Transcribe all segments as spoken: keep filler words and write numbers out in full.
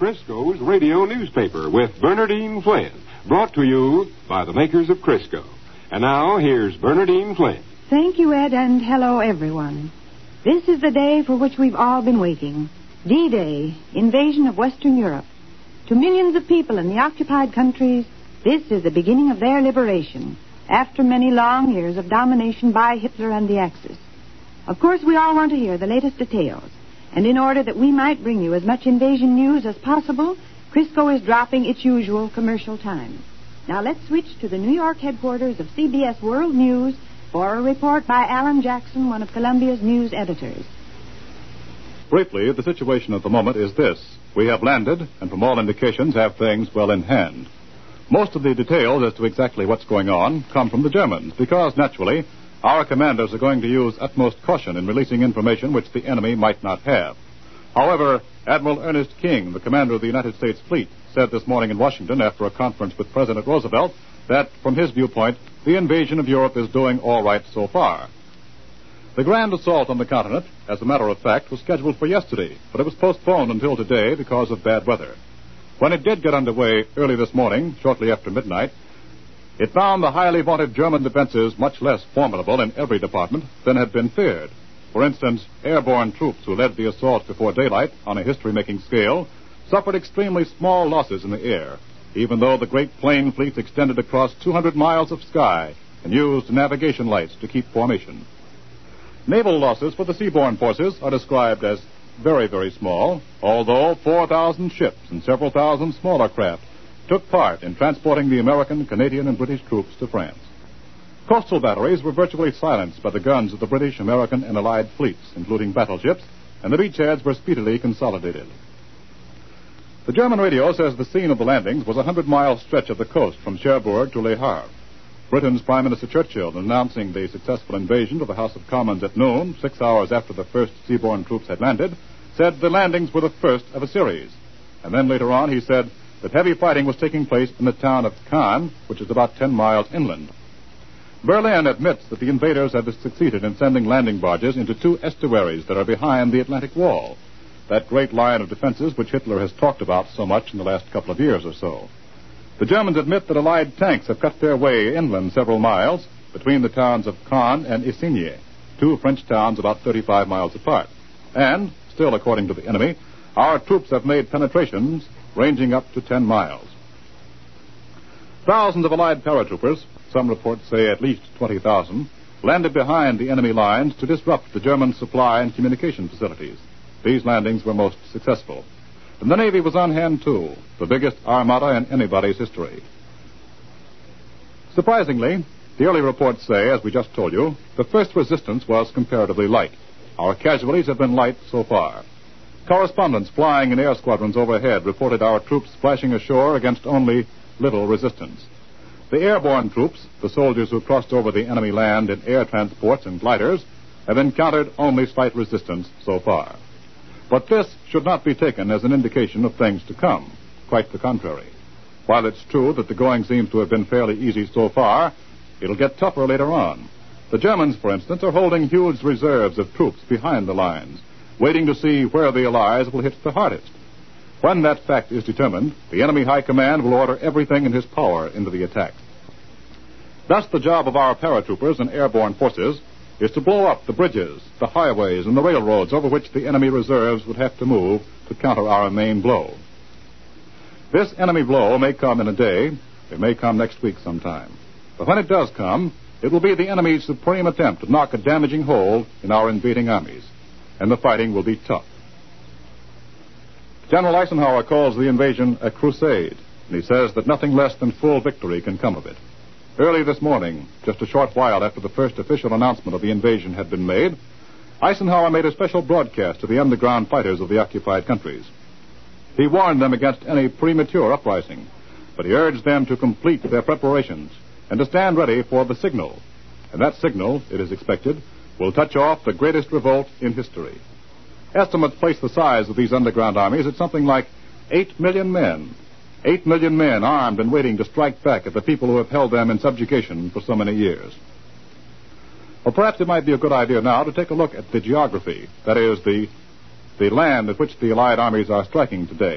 Crisco's radio newspaper with Bernardine Flynn, brought to you by the makers of Crisco. And now, here's Bernardine Flynn. Thank you, Ed, and hello, everyone. This is the day for which we've all been waiting. D-Day, invasion of Western Europe. To millions of people in the occupied countries, this is the beginning of their liberation, after many long years of domination by Hitler and the Axis. Of course, we all want to hear the latest details. And in order that we might bring you as much invasion news as possible, Crisco is dropping its usual commercial time. Now let's switch to the New York headquarters of C B S World News for a report by Alan Jackson, one of Columbia's news editors. Briefly, the situation at the moment is this. We have landed, and from all indications have things well in hand. Most of the details as to exactly what's going on come from the Germans, because, naturally, our commanders are going to use utmost caution in releasing information which the enemy might not have. However, Admiral Ernest King, the commander of the United States fleet, said this morning in Washington after a conference with President Roosevelt that, from his viewpoint, the invasion of Europe is doing all right so far. The grand assault on the continent, as a matter of fact, was scheduled for yesterday, but it was postponed until today because of bad weather. When it did get underway early this morning, shortly after midnight, it found the highly vaunted German defenses much less formidable in every department than had been feared. For instance, airborne troops who led the assault before daylight on a history-making scale suffered extremely small losses in the air, even though the great plane fleets extended across two hundred miles of sky and used navigation lights to keep formation. Naval losses for the seaborne forces are described as very, very small, although four thousand ships and several thousand smaller craft took part in transporting the American, Canadian, and British troops to France. Coastal batteries were virtually silenced by the guns of the British, American, and Allied fleets, including battleships, and the beachheads were speedily consolidated. The German radio says the scene of the landings was a hundred-mile stretch of the coast from Cherbourg to Le Havre. Britain's Prime Minister Churchill, in announcing the successful invasion of the House of Commons at noon, six hours after the first seaborne troops had landed, said the landings were the first of a series. And then later on he said that heavy fighting was taking place in the town of Caen, which is about ten miles inland. Berlin admits that the invaders have succeeded in sending landing barges into two estuaries that are behind the Atlantic Wall, that great line of defenses which Hitler has talked about so much in the last couple of years or so. The Germans admit that Allied tanks have cut their way inland several miles between the towns of Caen and Isigny, two French towns about thirty-five miles apart. And, still according to the enemy, our troops have made penetrations ranging up to ten miles. Thousands of Allied paratroopers, some reports say at least twenty thousand, landed behind the enemy lines to disrupt the German supply and communication facilities. These landings were most successful. And the Navy was on hand, too, the biggest armada in anybody's history. Surprisingly, the early reports say, as we just told you, the first resistance was comparatively light. Our casualties have been light so far. Correspondents flying in air squadrons overhead reported our troops splashing ashore against only little resistance. The airborne troops, the soldiers who crossed over the enemy land in air transports and gliders, have encountered only slight resistance so far. But this should not be taken as an indication of things to come. Quite the contrary. While it's true that the going seems to have been fairly easy so far, it'll get tougher later on. The Germans, for instance, are holding huge reserves of troops behind the lines, waiting to see where the Allies will hit the hardest. When that fact is determined, the enemy high command will order everything in his power into the attack. Thus, the job of our paratroopers and airborne forces is to blow up the bridges, the highways, and the railroads over which the enemy reserves would have to move to counter our main blow. This enemy blow may come in a day, it may come next week sometime. But when it does come, it will be the enemy's supreme attempt to knock a damaging hole in our invading armies, and the fighting will be tough. General Eisenhower calls the invasion a crusade, and he says that nothing less than full victory can come of it. Early this morning, just a short while after the first official announcement of the invasion had been made, Eisenhower made a special broadcast to the underground fighters of the occupied countries. He warned them against any premature uprising, but he urged them to complete their preparations and to stand ready for the signal. And that signal, it is expected, will touch off the greatest revolt in history. Estimates place the size of these underground armies at something like eight million men. Eight million men armed and waiting to strike back at the people who have held them in subjugation for so many years. Well, perhaps it might be a good idea now to take a look at the geography, that is, the, the land at which the Allied armies are striking today.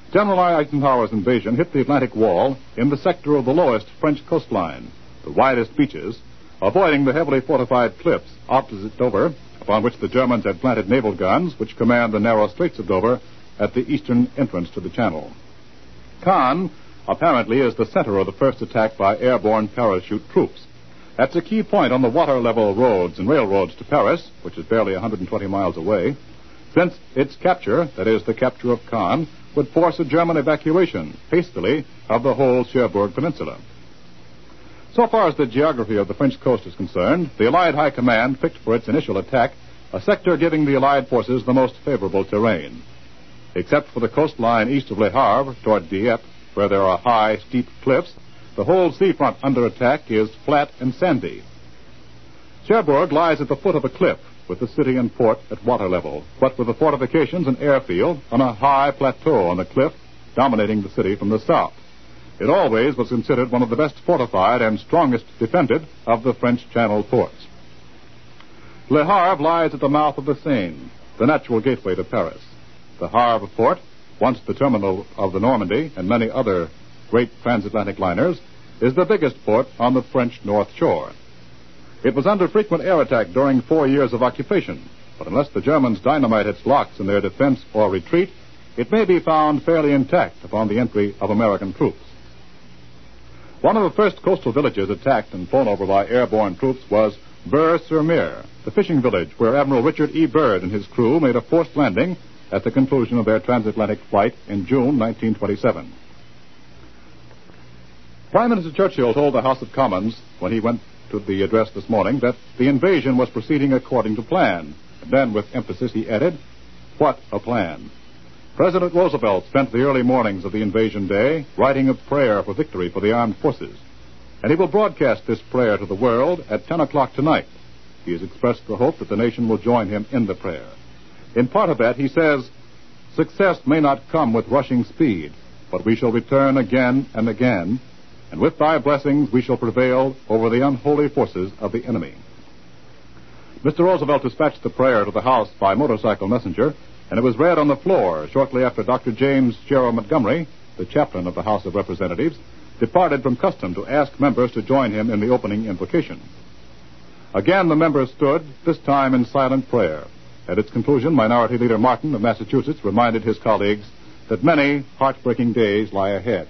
General Eisenhower's invasion hit the Atlantic Wall in the sector of the lowest French coastline, the widest beaches, avoiding the heavily fortified cliffs opposite Dover, upon which the Germans had planted naval guns which command the narrow Straits of Dover at the eastern entrance to the channel. Caen, apparently, is the center of the first attack by airborne parachute troops. That's a key point on the water-level roads and railroads to Paris, which is barely one hundred twenty miles away, since its capture, that is, the capture of Caen, would force a German evacuation, hastily, of the whole Cherbourg Peninsula. So far as the geography of the French coast is concerned, the Allied High Command picked for its initial attack a sector giving the Allied forces the most favorable terrain. Except for the coastline east of Le Havre, toward Dieppe, where there are high, steep cliffs, the whole seafront under attack is flat and sandy. Cherbourg lies at the foot of a cliff, with the city and port at water level, but with the fortifications and airfield on a high plateau on the cliff, dominating the city from the south. It always was considered one of the best fortified and strongest defended of the French Channel ports. Le Havre lies at the mouth of the Seine, the natural gateway to Paris. The Havre port, once the terminal of the Normandy and many other great transatlantic liners, is the biggest port on the French North Shore. It was under frequent air attack during four years of occupation, but unless the Germans dynamite its locks in their defense or retreat, it may be found fairly intact upon the entry of American troops. One of the first coastal villages attacked and flown over by airborne troops was Bure-sur-Mer, the fishing village where Admiral Richard E. Byrd and his crew made a forced landing at the conclusion of their transatlantic flight in June nineteen twenty-seven. Prime Minister Churchill told the House of Commons when he went to the address this morning that the invasion was proceeding according to plan. And then, with emphasis, he added, "What a plan." President Roosevelt spent the early mornings of the invasion day writing a prayer for victory for the armed forces. And he will broadcast this prayer to the world at ten o'clock tonight. He has expressed the hope that the nation will join him in the prayer. In part of that, he says, "Success may not come with rushing speed, but we shall return again and again, and with thy blessings we shall prevail over the unholy forces of the enemy." Mister Roosevelt dispatched the prayer to the House by motorcycle messenger, and it was read on the floor shortly after Doctor James Gerald Montgomery, the chaplain of the House of Representatives, departed from custom to ask members to join him in the opening invocation. Again the members stood, this time in silent prayer. At its conclusion, Minority Leader Martin of Massachusetts reminded his colleagues that many heartbreaking days lie ahead.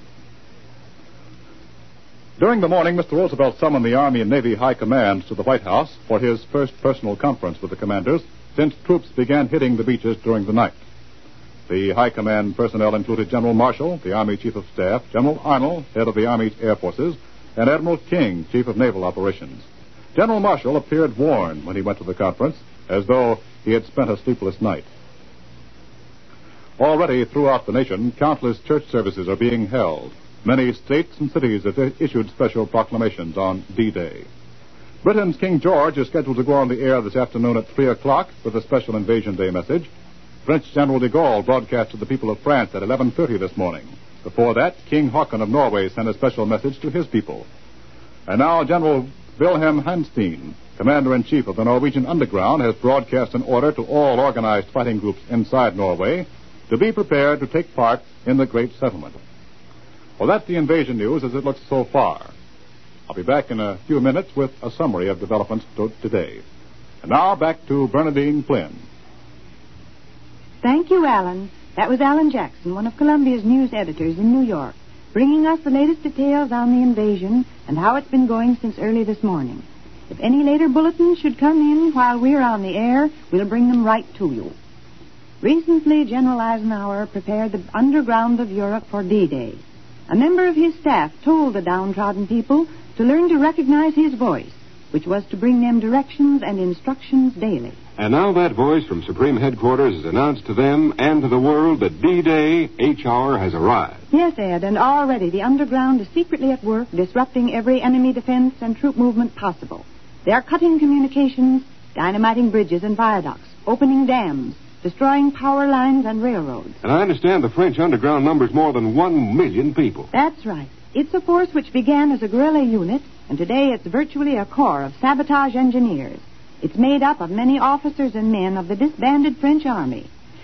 During the morning, Mister Roosevelt summoned the Army and Navy high commands to the White House for his first personal conference with the commanders since troops began hitting the beaches during the night. The high command personnel included General Marshall, the Army Chief of Staff, General Arnold, head of the Army Air Forces, and Admiral King, Chief of Naval Operations. General Marshall appeared worn when he went to the conference, as though he had spent a sleepless night. Already throughout the nation, countless church services are being held. Many states and cities have issued special proclamations on D-Day. Britain's King George is scheduled to go on the air this afternoon at three o'clock with a special Invasion Day message. French General de Gaulle broadcast to the people of France at eleven thirty this morning. Before that, King Haakon of Norway sent a special message to his people. And now General Wilhelm Hanstein, Commander-in-Chief of the Norwegian Underground, has broadcast an order to all organized fighting groups inside Norway to be prepared to take part in the great settlement. Well, that's the invasion news as it looks so far. I'll be back in a few minutes with a summary of developments to today. And now back to Bernadine Flynn. Thank you, Alan. That was Alan Jackson, one of Columbia's news editors in New York, bringing us the latest details on the invasion and how it's been going since early this morning. If any later bulletins should come in while we're on the air, we'll bring them right to you. Recently, General Eisenhower prepared the underground of Europe for D-Day. A member of his staff told the downtrodden people to learn to recognize his voice, which was to bring them directions and instructions daily. And now that voice from Supreme Headquarters has announced to them and to the world that D-Day H-Hour has arrived. Yes, Ed, and already the underground is secretly at work disrupting every enemy defense and troop movement possible. They are cutting communications, dynamiting bridges and viaducts, opening dams, destroying power lines and railroads. And I understand the French underground numbers more than one million people. That's right. It's a force which began as a guerrilla unit, and today it's virtually a corps of sabotage engineers. It's made up of many officers and men of the disbanded French army.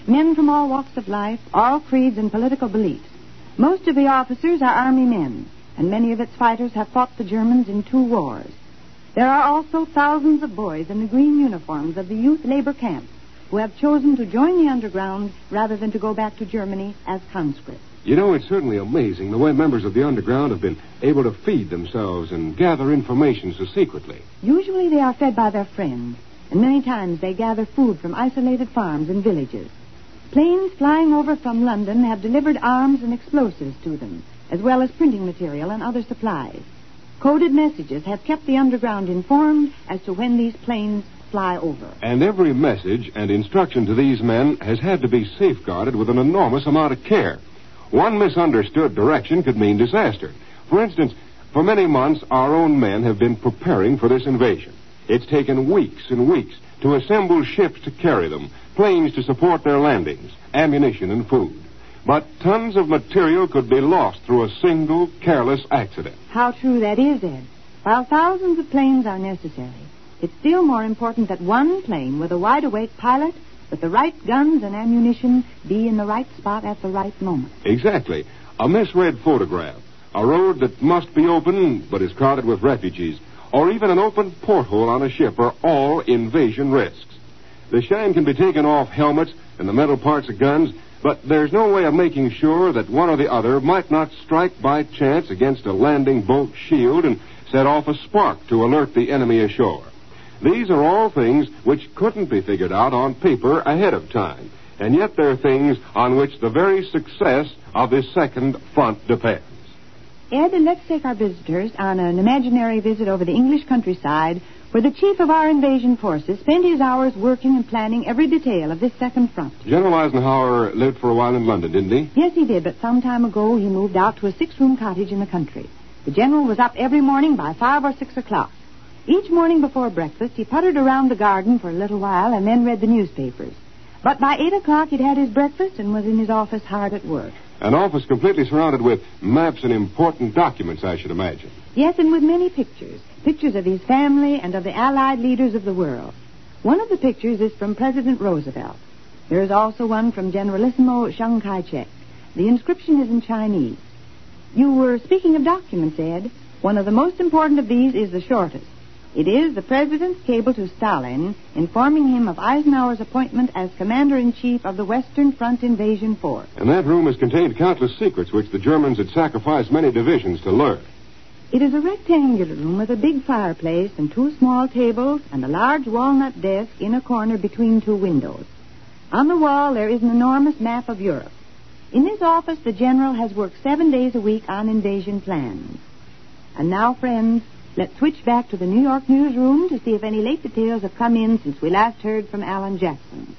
men from all walks of life, all creeds and political beliefs. Most of the officers are Army men, and many of its fighters have fought the Germans in two wars. There are also thousands of boys in the green uniforms of the youth labor camps who have chosen to join the underground rather than to go back to Germany as conscripts. You know, it's certainly amazing the way members of the underground have been able to feed themselves and gather information so secretly. Usually they are fed by their friends, and many times they gather food from isolated farms and villages. Planes flying over from London have delivered arms and explosives to them, as well as printing material and other supplies. Coded messages have kept the underground informed as to when these planes fly over. And every message and instruction to these men has had to be safeguarded with an enormous amount of care. One misunderstood direction could mean disaster. For instance, for many months, our own men have been preparing for this invasion. It's taken weeks and weeks to assemble ships to carry them, planes to support their landings, ammunition and food. But tons of material could be lost through a single careless accident. How true that is, Ed. While thousands of planes are necessary, it's still more important that one plane with a wide-awake pilot with the right guns and ammunition be in the right spot at the right moment. Exactly. A misread photograph, a road that must be open but is crowded with refugees, or even an open porthole on a ship are all invasion risks. The shine can be taken off helmets and the metal parts of guns, but there's no way of making sure that one or the other might not strike by chance against a landing boat shield and set off a spark to alert the enemy ashore. These are all things which couldn't be figured out on paper ahead of time, and yet they're things on which the very success of this second front depends. Ed, let's take our visitors on an imaginary visit over the English countryside where the chief of our invasion forces spent his hours working and planning every detail of this second front. General Eisenhower lived for a while in London, didn't he? Yes, he did, but some time ago he moved out to a six-room cottage in the country. The general was up every morning by five or six o'clock. Each morning before breakfast, he puttered around the garden for a little while and then read the newspapers. But by eight o'clock, he'd had his breakfast and was in his office hard at work. An office completely surrounded with maps and important documents, I should imagine. Yes, and with many pictures. Pictures of his family and of the Allied leaders of the world. One of the pictures is from President Roosevelt. There is also one from Generalissimo Chiang Kai-shek. The inscription is in Chinese. You were speaking of documents, Ed. One of the most important of these is the shortest. It is the President's cable to Stalin informing him of Eisenhower's appointment as Commander-in-Chief of the Western Front Invasion Force. And that room has contained countless secrets which the Germans had sacrificed many divisions to learn. It is a rectangular room with a big fireplace and two small tables and a large walnut desk in a corner between two windows. On the wall there is an enormous map of Europe. In this office, the General has worked seven days a week on invasion plans. And now, friends, let's switch back to the New York newsroom to see if any late details have come in since we last heard from Alan Jackson.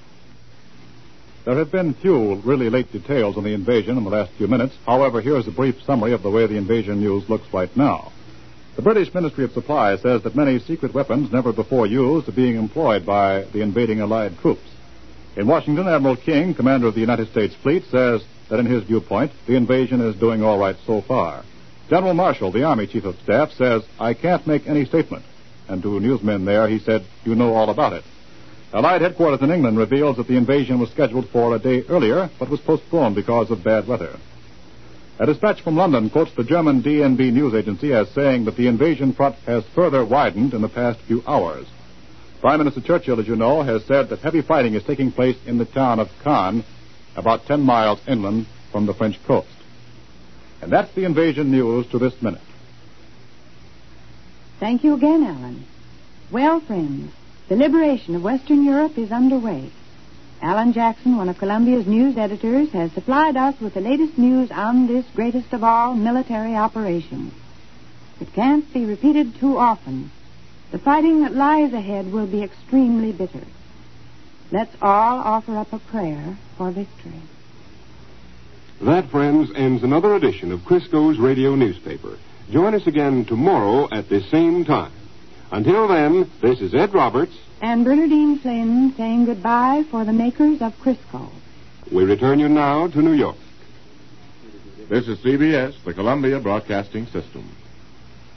There have been few really late details on the invasion in the last few minutes. However, here's a brief summary of the way the invasion news looks right now. The British Ministry of Supply says that many secret weapons never before used are being employed by the invading Allied troops. In Washington, Admiral King, commander of the United States Fleet, says that in his viewpoint, the invasion is doing all right so far. General Marshall, the Army Chief of Staff, says, I can't make any statement. And to newsmen there, he said, you know all about it. Allied headquarters in England reveals that the invasion was scheduled for a day earlier, but was postponed because of bad weather. A dispatch from London quotes the German D N B news agency as saying that the invasion front has further widened in the past few hours. Prime Minister Churchill, as you know, has said that heavy fighting is taking place in the town of Caen, about ten miles inland from the French coast. And that's the invasion news to this minute. Thank you again, Alan. Well, friends, the liberation of Western Europe is underway. Alan Jackson, one of Columbia's news editors, has supplied us with the latest news on this greatest of all military operations. It can't be repeated too often. The fighting that lies ahead will be extremely bitter. Let's all offer up a prayer for victory. That, friends, ends another edition of Crisco's radio newspaper. Join us again tomorrow at this same time. Until then, this is Ed Roberts and Bernadine Flynn saying goodbye for the makers of Crisco. We return you now to New York. This is C B S, the Columbia Broadcasting System.